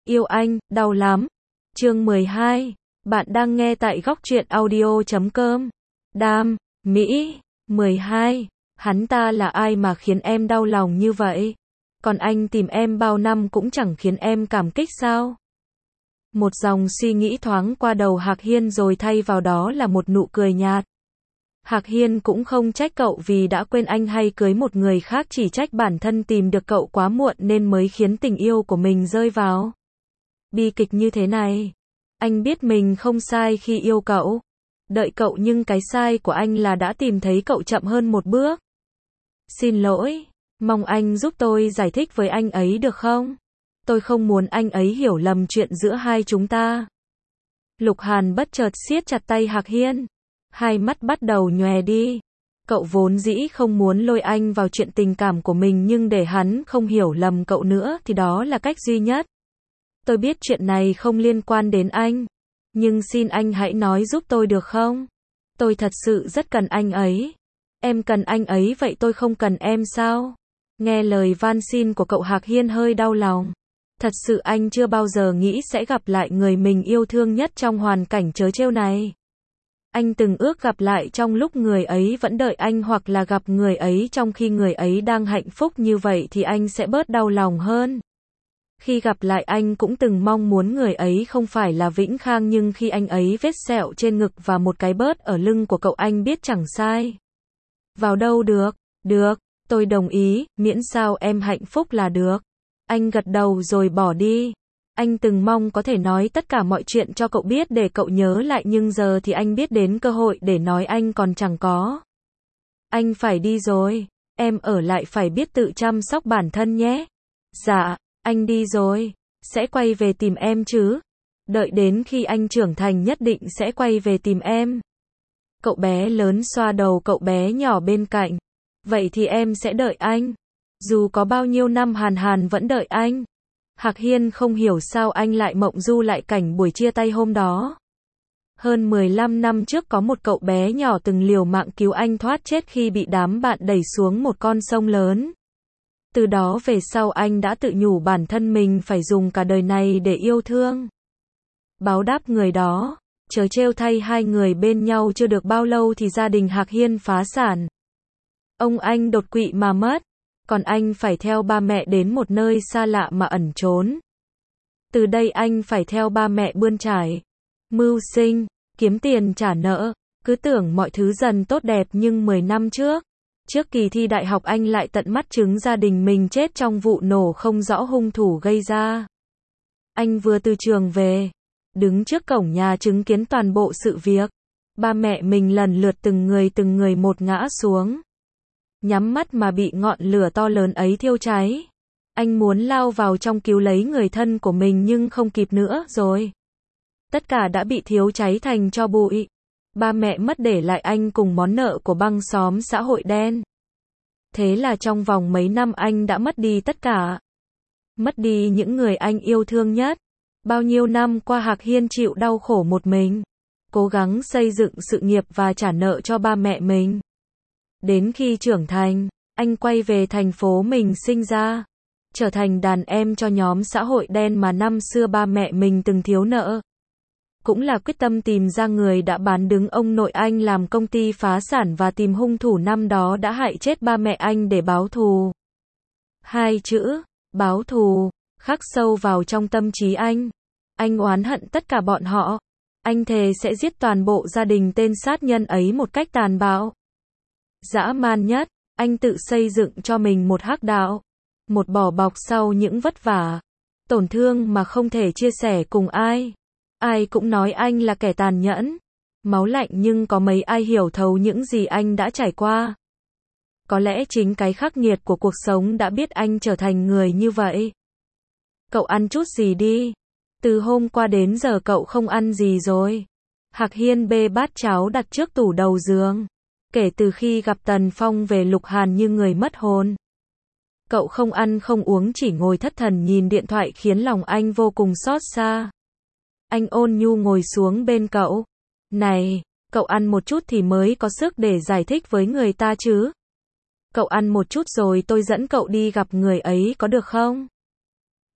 yêu anh, đau lắm. Chương 12. Bạn đang nghe tại góc truyện audio.com. Đam, Mỹ. 12. Hắn ta là ai mà khiến em đau lòng như vậy? Còn anh tìm em bao năm cũng chẳng khiến em cảm kích sao? Một dòng suy nghĩ thoáng qua đầu Hạc Hiên rồi thay vào đó là một nụ cười nhạt. Hạc Hiên cũng không trách cậu vì đã quên anh hay cưới một người khác, chỉ trách bản thân tìm được cậu quá muộn nên mới khiến tình yêu của mình rơi vào bi kịch như thế này. Anh biết mình không sai khi yêu cậu, đợi cậu, nhưng cái sai của anh là đã tìm thấy cậu chậm hơn một bước. Xin lỗi, mong anh giúp tôi giải thích với anh ấy được không? Tôi không muốn anh ấy hiểu lầm chuyện giữa hai chúng ta. Lục Hàn bất chợt siết chặt tay Hạc Hiên. Hai mắt bắt đầu nhòe đi. Cậu vốn dĩ không muốn lôi anh vào chuyện tình cảm của mình, nhưng để hắn không hiểu lầm cậu nữa thì đó là cách duy nhất. Tôi biết chuyện này không liên quan đến anh, nhưng xin anh hãy nói giúp tôi được không? Tôi thật sự rất cần anh ấy. Em cần anh ấy vậy tôi không cần em sao? Nghe lời van xin của cậu, Hạc Hiên hơi đau lòng. Thật sự anh chưa bao giờ nghĩ sẽ gặp lại người mình yêu thương nhất trong hoàn cảnh trớ trêu này. Anh từng ước gặp lại trong lúc người ấy vẫn đợi anh, hoặc là gặp người ấy trong khi người ấy đang hạnh phúc, như vậy thì anh sẽ bớt đau lòng hơn. Khi gặp lại anh cũng từng mong muốn người ấy không phải là Vĩnh Khang, nhưng khi anh ấy vết sẹo trên ngực và một cái bớt ở lưng của cậu, anh biết chẳng sai vào đâu được. Được, tôi đồng ý, miễn sao em hạnh phúc là được. Anh gật đầu rồi bỏ đi. Anh từng mong có thể nói tất cả mọi chuyện cho cậu biết để cậu nhớ lại, nhưng giờ thì anh biết đến cơ hội để nói anh còn chẳng có. Anh phải đi rồi, em ở lại phải biết tự chăm sóc bản thân nhé. Dạ, anh đi rồi, sẽ quay về tìm em chứ. Đợi đến khi anh trưởng thành nhất định sẽ quay về tìm em. Cậu bé lớn xoa đầu cậu bé nhỏ bên cạnh. Vậy thì em sẽ đợi anh. Dù có bao nhiêu năm Hàn vẫn đợi anh. Hạc Hiên không hiểu sao anh lại mộng du lại cảnh buổi chia tay hôm đó. Hơn 15 năm trước có một cậu bé nhỏ từng liều mạng cứu anh thoát chết khi bị đám bạn đẩy xuống một con sông lớn. Từ đó về sau anh đã tự nhủ bản thân mình phải dùng cả đời này để yêu thương. Báo đáp người đó. Trớ trêu thay, hai người bên nhau chưa được bao lâu thì gia đình Hạc Hiên phá sản. Ông anh đột quỵ mà mất. Còn anh phải theo ba mẹ đến một nơi xa lạ mà ẩn trốn. Từ đây anh phải theo ba mẹ bươn trải, mưu sinh, kiếm tiền trả nợ. Cứ tưởng mọi thứ dần tốt đẹp, nhưng 10 năm trước kỳ thi đại học anh lại tận mắt chứng gia đình mình chết trong vụ nổ không rõ hung thủ gây ra. Anh vừa từ trường về, đứng trước cổng nhà chứng kiến toàn bộ sự việc. Ba mẹ mình lần lượt từng người một ngã xuống. Nhắm mắt mà bị ngọn lửa to lớn ấy thiêu cháy. Anh muốn lao vào trong cứu lấy người thân của mình nhưng không kịp nữa rồi. Tất cả đã bị thiêu cháy thành tro bụi. Ba mẹ mất để lại anh cùng món nợ của băng xóm xã hội đen. Thế là trong vòng mấy năm anh đã mất đi tất cả. Mất đi những người anh yêu thương nhất. Bao nhiêu năm qua Hạc Hiên chịu đau khổ một mình, cố gắng xây dựng sự nghiệp và trả nợ cho ba mẹ mình. Đến khi trưởng thành, anh quay về thành phố mình sinh ra, trở thành đàn em cho nhóm xã hội đen mà năm xưa ba mẹ mình từng thiếu nợ. Cũng là quyết tâm tìm ra người đã bán đứng ông nội anh làm công ty phá sản và tìm hung thủ năm đó đã hại chết ba mẹ anh để báo thù. Hai chữ, báo thù, khắc sâu vào trong tâm trí anh. Anh oán hận tất cả bọn họ. Anh thề sẽ giết toàn bộ gia đình tên sát nhân ấy một cách tàn bạo, dã man nhất. Anh tự xây dựng cho mình một hắc đạo, một vỏ bọc sau những vất vả, tổn thương mà không thể chia sẻ cùng ai. Ai cũng nói anh là kẻ tàn nhẫn, máu lạnh, nhưng có mấy ai hiểu thấu những gì anh đã trải qua. Có lẽ chính cái khắc nghiệt của cuộc sống đã biết anh trở thành người như vậy. Cậu ăn chút gì đi. Từ hôm qua đến giờ cậu không ăn gì rồi. Hạc Hiên bê bát cháo đặt trước tủ đầu giường. Kể từ khi gặp Tần Phong về, Lục Hàn như người mất hồn. Cậu không ăn không uống, chỉ ngồi thất thần nhìn điện thoại khiến lòng anh vô cùng xót xa. Anh ôn nhu ngồi xuống bên cậu. Này, cậu ăn một chút thì mới có sức để giải thích với người ta chứ. Cậu ăn một chút rồi tôi dẫn cậu đi gặp người ấy có được không?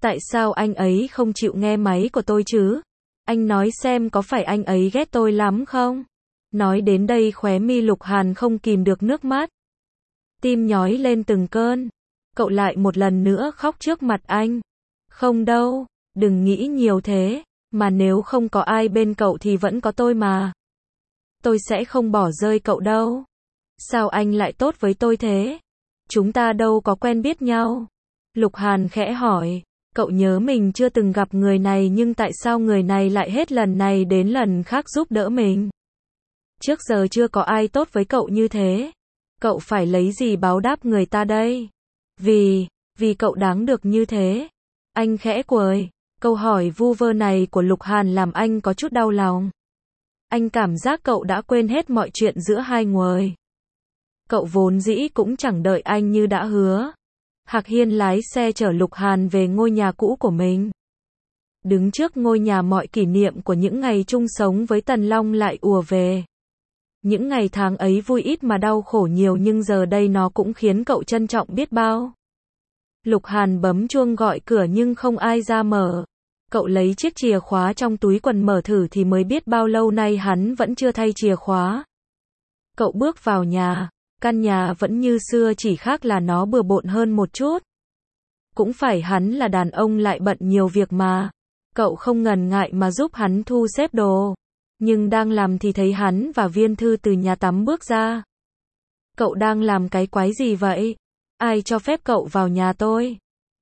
Tại sao anh ấy không chịu nghe máy của tôi chứ? Anh nói xem có phải anh ấy ghét tôi lắm không? Nói đến đây khóe mi Lục Hàn không kìm được nước mắt. Tim nhói lên từng cơn. Cậu lại một lần nữa khóc trước mặt anh. Không đâu, đừng nghĩ nhiều thế, mà nếu không có ai bên cậu thì vẫn có tôi mà. Tôi sẽ không bỏ rơi cậu đâu. Sao anh lại tốt với tôi thế? Chúng ta đâu có quen biết nhau. Lục Hàn khẽ hỏi, cậu nhớ mình chưa từng gặp người này nhưng tại sao người này lại hết lần này đến lần khác giúp đỡ mình? Trước giờ chưa có ai tốt với cậu như thế. Cậu phải lấy gì báo đáp người ta đây? Vì cậu đáng được như thế. Anh khẽ cười. Câu hỏi vu vơ này của Lục Hàn làm anh có chút đau lòng. Anh cảm giác cậu đã quên hết mọi chuyện giữa hai người. Cậu vốn dĩ cũng chẳng đợi anh như đã hứa. Hạc Hiên lái xe chở Lục Hàn về ngôi nhà cũ của mình. Đứng trước ngôi nhà mọi kỷ niệm của những ngày chung sống với Tần Long lại ùa về. Những ngày tháng ấy vui ít mà đau khổ nhiều nhưng giờ đây nó cũng khiến cậu trân trọng biết bao. Lục Hàn bấm chuông gọi cửa nhưng không ai ra mở. Cậu lấy chiếc chìa khóa trong túi quần mở thử thì mới biết bao lâu nay hắn vẫn chưa thay chìa khóa. Cậu bước vào nhà, căn nhà vẫn như xưa chỉ khác là nó bừa bộn hơn một chút. Cũng phải hắn là đàn ông lại bận nhiều việc mà. Cậu không ngần ngại mà giúp hắn thu xếp đồ. Nhưng đang làm thì thấy hắn và Viên Thư từ nhà tắm bước ra. Cậu đang làm cái quái gì vậy? Ai cho phép cậu vào nhà tôi?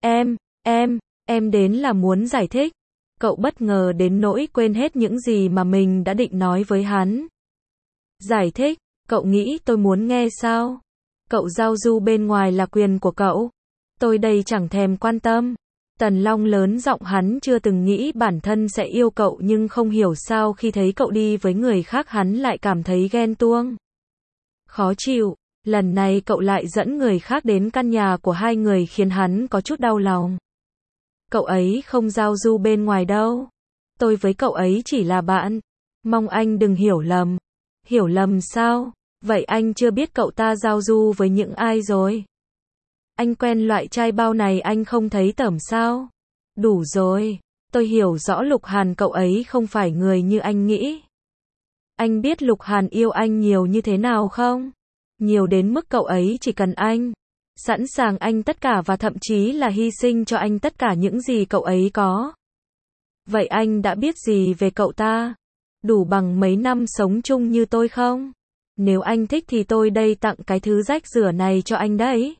Em đến là muốn giải thích. Cậu bất ngờ đến nỗi quên hết những gì mà mình đã định nói với hắn. Giải thích? Cậu nghĩ tôi muốn nghe sao? Cậu giao du bên ngoài là quyền của cậu. Tôi đây chẳng thèm quan tâm. Tần Long lớn giọng, hắn chưa từng nghĩ bản thân sẽ yêu cậu nhưng không hiểu sao khi thấy cậu đi với người khác hắn lại cảm thấy ghen tuông. Khó chịu, lần này cậu lại dẫn người khác đến căn nhà của hai người khiến hắn có chút đau lòng. Cậu ấy không giao du bên ngoài đâu. Tôi với cậu ấy chỉ là bạn. Mong anh đừng hiểu lầm. Hiểu lầm sao? Vậy anh chưa biết cậu ta giao du với những ai rồi? Anh quen loại trai bao này anh không thấy tởm sao? Đủ rồi. Tôi hiểu rõ Lục Hàn cậu ấy không phải người như anh nghĩ. Anh biết Lục Hàn yêu anh nhiều như thế nào không? Nhiều đến mức cậu ấy chỉ cần anh. Sẵn sàng anh tất cả và thậm chí là hy sinh cho anh tất cả những gì cậu ấy có. Vậy anh đã biết gì về cậu ta? Đủ bằng mấy năm sống chung như tôi không? Nếu anh thích thì tôi đây tặng cái thứ rách rửa này cho anh đấy.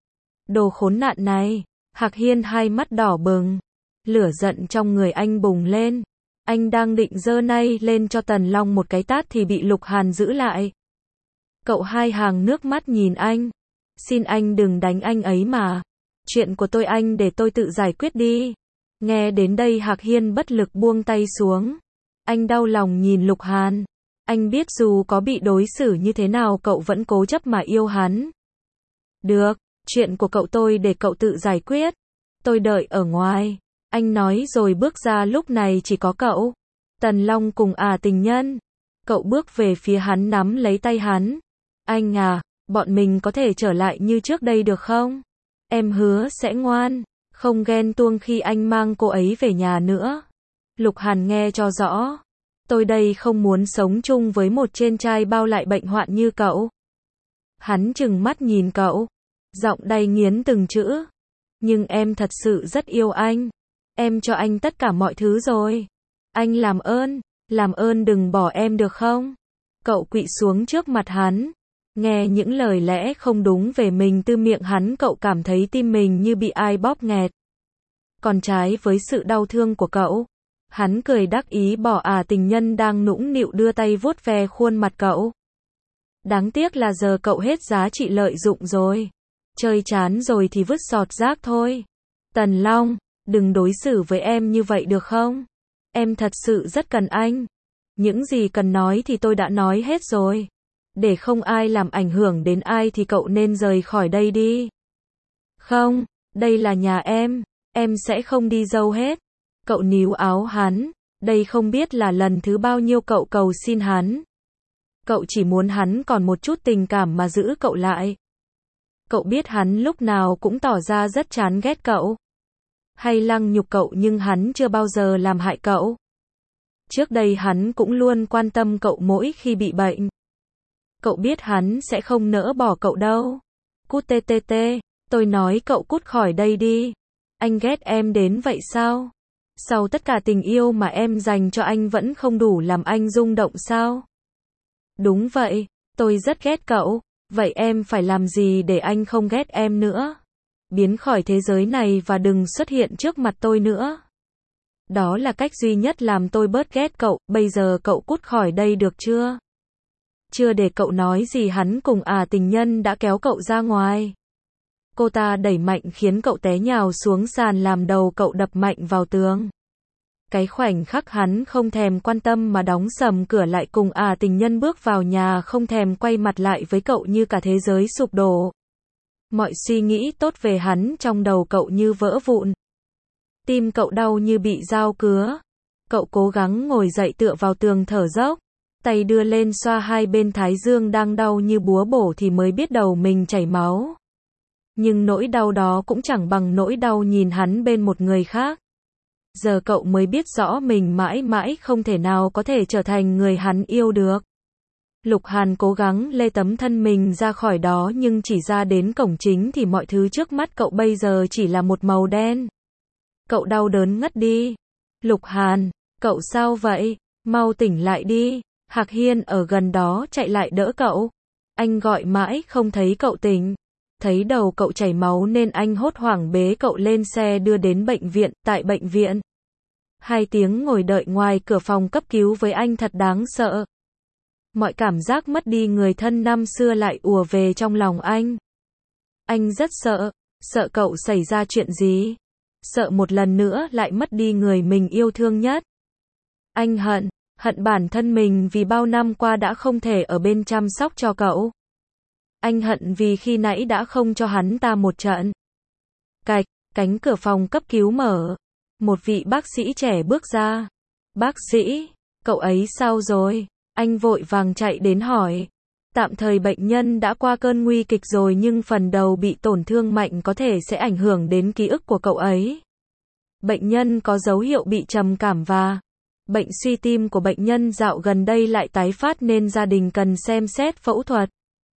Đồ khốn nạn này. Hạc Hiên hai mắt đỏ bừng. Lửa giận trong người anh bùng lên. Anh đang định giơ tay lên cho Tần Long một cái tát thì bị Lục Hàn giữ lại. Cậu hai hàng nước mắt nhìn anh. Xin anh đừng đánh anh ấy mà. Chuyện của tôi anh để tôi tự giải quyết đi. Nghe đến đây Hạc Hiên bất lực buông tay xuống. Anh đau lòng nhìn Lục Hàn. Anh biết dù có bị đối xử như thế nào cậu vẫn cố chấp mà yêu hắn. Được, chuyện của cậu tôi để cậu tự giải quyết. Tôi đợi ở ngoài. Anh nói rồi bước ra, lúc này chỉ có cậu, Tần Long cùng tình nhân. Cậu bước về phía hắn nắm lấy tay hắn. Anh à, bọn mình có thể trở lại như trước đây được không? Em hứa sẽ ngoan, không ghen tuông khi anh mang cô ấy về nhà nữa. Lục Hàn nghe cho rõ. Tôi đây không muốn sống chung với một trên trai bao lại bệnh hoạn như cậu. Hắn trừng mắt nhìn cậu. Giọng đầy nghiến từng chữ. Nhưng em thật sự rất yêu anh. Em cho anh tất cả mọi thứ rồi. Anh làm ơn đừng bỏ em được không? Cậu quỵ xuống trước mặt hắn. Nghe những lời lẽ không đúng về mình từ miệng hắn, cậu cảm thấy tim mình như bị ai bóp nghẹt. Còn trái với sự đau thương của cậu, hắn cười đắc ý bỏ tình nhân đang nũng nịu đưa tay vuốt ve khuôn mặt cậu. Đáng tiếc là giờ cậu hết giá trị lợi dụng rồi. Chơi chán rồi thì vứt sọt rác thôi. Tần Long, đừng đối xử với em như vậy được không? Em thật sự rất cần anh. Những gì cần nói thì tôi đã nói hết rồi. Để không ai làm ảnh hưởng đến ai thì cậu nên rời khỏi đây đi. Không, đây là nhà em sẽ không đi đâu hết. Cậu níu áo hắn. Đây không biết là lần thứ bao nhiêu cậu cầu xin hắn. Cậu chỉ muốn hắn còn một chút tình cảm mà giữ cậu lại. Cậu biết hắn lúc nào cũng tỏ ra rất chán ghét cậu. hay lăng nhục cậu nhưng hắn chưa bao giờ làm hại cậu. Trước đây hắn cũng luôn quan tâm cậu mỗi khi bị bệnh. Cậu biết hắn sẽ không nỡ bỏ cậu đâu. Cút tê tê tê, tôi nói cậu cút khỏi đây đi. Anh ghét em đến vậy sao? Sau tất cả tình yêu mà em dành cho anh vẫn không đủ làm anh rung động sao? Đúng vậy, tôi rất ghét cậu. Vậy em phải làm gì để anh không ghét em nữa? Biến khỏi thế giới này và đừng xuất hiện trước mặt tôi nữa. Đó là cách duy nhất làm tôi bớt ghét cậu, bây giờ cậu cút khỏi đây được chưa? Chưa để cậu nói gì hắn cùng tình nhân đã kéo cậu ra ngoài. Cô ta đẩy mạnh khiến cậu té nhào xuống sàn làm đầu cậu đập mạnh vào tường. Cái khoảnh khắc hắn không thèm quan tâm mà đóng sầm cửa lại cùng tình nhân bước vào nhà không thèm quay mặt lại với cậu như cả thế giới sụp đổ. Mọi suy nghĩ tốt về hắn trong đầu cậu như vỡ vụn. Tim cậu đau như bị dao cứa. Cậu cố gắng ngồi dậy tựa vào tường thở dốc. Tay đưa lên xoa hai bên thái dương đang đau như búa bổ thì mới biết đầu mình chảy máu. Nhưng nỗi đau đó cũng chẳng bằng nỗi đau nhìn hắn bên một người khác. Giờ cậu mới biết rõ mình mãi mãi không thể nào có thể trở thành người hắn yêu được. Lục Hàn cố gắng lê tấm thân mình ra khỏi đó nhưng chỉ ra đến cổng chính thì mọi thứ trước mắt cậu bây giờ chỉ là một màu đen. Cậu đau đớn ngất đi. Lục Hàn, cậu sao vậy? Mau tỉnh lại đi. Hạc Hiên ở gần đó chạy lại đỡ cậu. Anh gọi mãi không thấy cậu tỉnh. Thấy đầu cậu chảy máu nên anh hốt hoảng bế cậu lên xe đưa đến bệnh viện. Tại bệnh viện, 2 tiếng ngồi đợi ngoài cửa phòng cấp cứu với anh thật đáng sợ. Mọi cảm giác mất đi người thân năm xưa lại ùa về trong lòng anh. Anh rất sợ, sợ cậu xảy ra chuyện gì. Sợ một lần nữa lại mất đi người mình yêu thương nhất. Anh hận bản thân mình vì bao năm qua đã không thể ở bên chăm sóc cho cậu. Anh hận vì khi nãy đã không cho hắn ta một trận. Cạch, cánh cửa phòng cấp cứu mở. Một vị bác sĩ trẻ bước ra. Bác sĩ, cậu ấy sao rồi? Anh vội vàng chạy đến hỏi. Tạm thời bệnh nhân đã qua cơn nguy kịch rồi nhưng phần đầu bị tổn thương mạnh có thể sẽ ảnh hưởng đến ký ức của cậu ấy. Bệnh nhân có dấu hiệu bị trầm cảm và bệnh suy tim của bệnh nhân dạo gần đây lại tái phát nên gia đình cần xem xét phẫu thuật.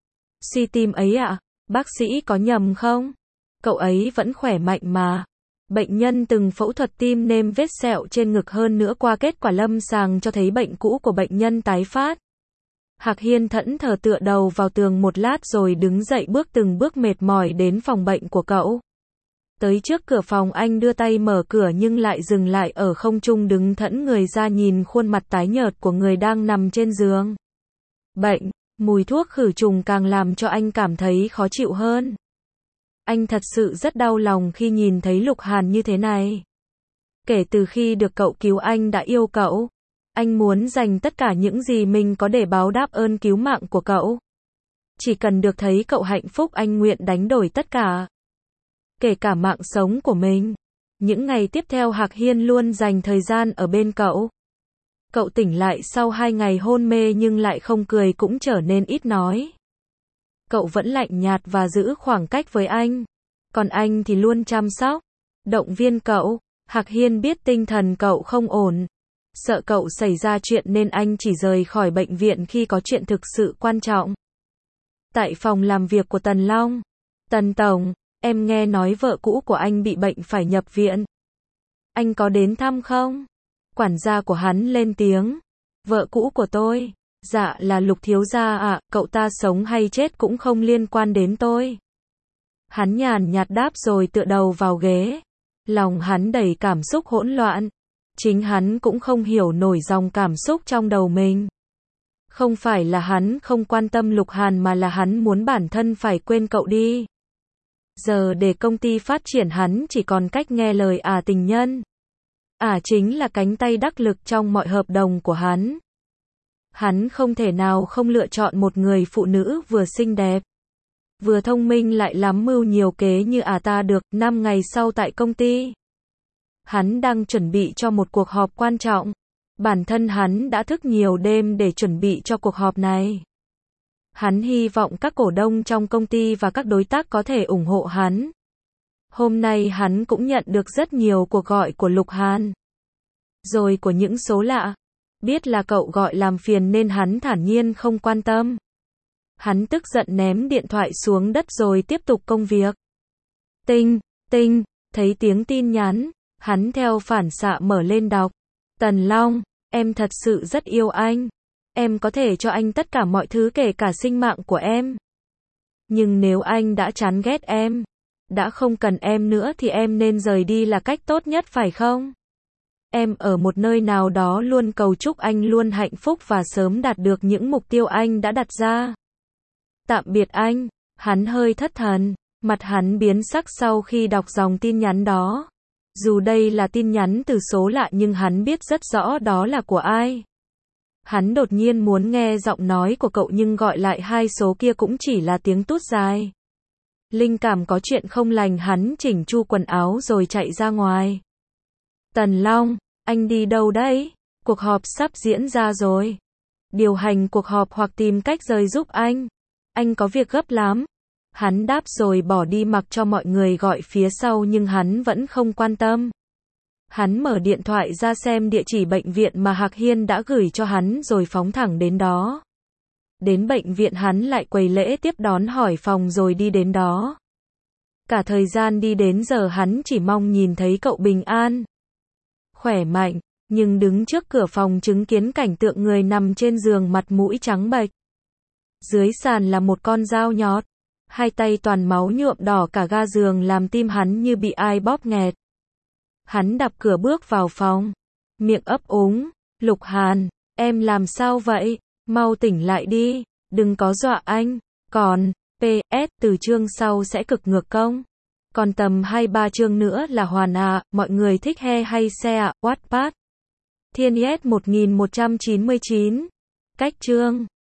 Suy tim ấy ạ? Bác sĩ có nhầm không? Cậu ấy vẫn khỏe mạnh mà. Bệnh nhân từng phẫu thuật tim nên vết sẹo trên ngực hơn nữa qua kết quả lâm sàng cho thấy bệnh cũ của bệnh nhân tái phát. Hạc Hiên thẫn thờ tựa đầu vào tường một lát rồi đứng dậy bước từng bước mệt mỏi đến phòng bệnh của cậu. Tới trước cửa phòng anh đưa tay mở cửa nhưng lại dừng lại ở không trung đứng thẫn người ra nhìn khuôn mặt tái nhợt của người đang nằm trên giường. Bệnh, mùi thuốc khử trùng càng làm cho anh cảm thấy khó chịu hơn. Anh thật sự rất đau lòng khi nhìn thấy Lục Hàn như thế này. Kể từ khi được cậu cứu anh đã yêu cậu. Anh muốn dành tất cả những gì mình có để báo đáp ơn cứu mạng của cậu. Chỉ cần được thấy cậu hạnh phúc anh nguyện đánh đổi tất cả. Kể cả mạng sống của mình. Những ngày tiếp theo Hạc Hiên luôn dành thời gian ở bên cậu. Cậu tỉnh lại sau 2 ngày hôn mê nhưng lại không cười cũng trở nên ít nói. Cậu vẫn lạnh nhạt và giữ khoảng cách với anh. Còn anh thì luôn chăm sóc, động viên cậu. Hạc Hiên biết tinh thần cậu không ổn. Sợ cậu xảy ra chuyện nên anh chỉ rời khỏi bệnh viện khi có chuyện thực sự quan trọng. Tại phòng làm việc của Tần Long. Tần Tổng, em nghe nói vợ cũ của anh bị bệnh phải nhập viện. Anh có đến thăm không? Quản gia của hắn lên tiếng. Vợ cũ của tôi? Dạ là Lục thiếu gia ạ, cậu ta sống hay chết cũng không liên quan đến tôi. Hắn nhàn nhạt đáp rồi tựa đầu vào ghế. Lòng hắn đầy cảm xúc hỗn loạn. Chính hắn cũng không hiểu nổi dòng cảm xúc trong đầu mình. Không phải là hắn không quan tâm Lục Hàn mà là hắn muốn bản thân phải quên cậu đi. Giờ để công ty phát triển hắn chỉ còn cách nghe lời tình nhân. Chính là cánh tay đắc lực trong mọi hợp đồng của hắn. Hắn không thể nào không lựa chọn một người phụ nữ vừa xinh đẹp, vừa thông minh lại lắm mưu nhiều kế như ta được. 5 ngày sau tại công ty, hắn đang chuẩn bị cho một cuộc họp quan trọng. Bản thân hắn đã thức nhiều đêm để chuẩn bị cho cuộc họp này. Hắn hy vọng các cổ đông trong công ty và các đối tác có thể ủng hộ hắn. Hôm nay hắn cũng nhận được rất nhiều cuộc gọi của Lục Hàn. Rồi của những số lạ. Biết là cậu gọi làm phiền nên hắn thản nhiên không quan tâm. Hắn tức giận ném điện thoại xuống đất rồi tiếp tục công việc. Tinh, tinh, thấy tiếng tin nhắn, hắn theo phản xạ mở lên đọc. Tần Long, em thật sự rất yêu anh. Em có thể cho anh tất cả mọi thứ kể cả sinh mạng của em. Nhưng nếu anh đã chán ghét em, đã không cần em nữa thì em nên rời đi là cách tốt nhất phải không? Em ở một nơi nào đó luôn cầu chúc anh luôn hạnh phúc và sớm đạt được những mục tiêu anh đã đặt ra. Tạm biệt anh. Hắn hơi thất thần, mặt hắn biến sắc sau khi đọc dòng tin nhắn đó. Dù đây là tin nhắn từ số lạ nhưng hắn biết rất rõ đó là của ai. Hắn đột nhiên muốn nghe giọng nói của cậu nhưng gọi lại hai số kia cũng chỉ là tiếng tút dài. Linh cảm có chuyện không lành, hắn chỉnh chu quần áo rồi chạy ra ngoài. Tần Long, anh đi đâu đấy? Cuộc họp sắp diễn ra rồi. Điều hành cuộc họp hoặc tìm cách rời giúp anh. Anh có việc gấp lắm. Hắn đáp rồi bỏ đi mặc cho mọi người gọi phía sau nhưng hắn vẫn không quan tâm. Hắn mở điện thoại ra xem địa chỉ bệnh viện mà Hạc Hiên đã gửi cho hắn rồi phóng thẳng đến đó. Đến bệnh viện hắn lại quầy lễ tiếp đón hỏi phòng rồi đi đến đó. Cả thời gian đi đến giờ hắn chỉ mong nhìn thấy cậu bình an, khỏe mạnh, nhưng đứng trước cửa phòng chứng kiến cảnh tượng người nằm trên giường mặt mũi trắng bệch. Dưới sàn là một con dao nhọt, hai tay toàn máu nhuộm đỏ cả ga giường làm tim hắn như bị ai bóp nghẹt. Hắn đập cửa bước vào phòng, miệng ấp úng, Lục Hàn, em làm sao vậy? Mau tỉnh lại đi, đừng có dọa anh. Còn, PS, từ chương sau sẽ cực ngược công. Còn tầm 2-3 chương nữa là hoàn à, mọi người thích he hay xe à, Wattpad. Thiên S 1199. Cách chương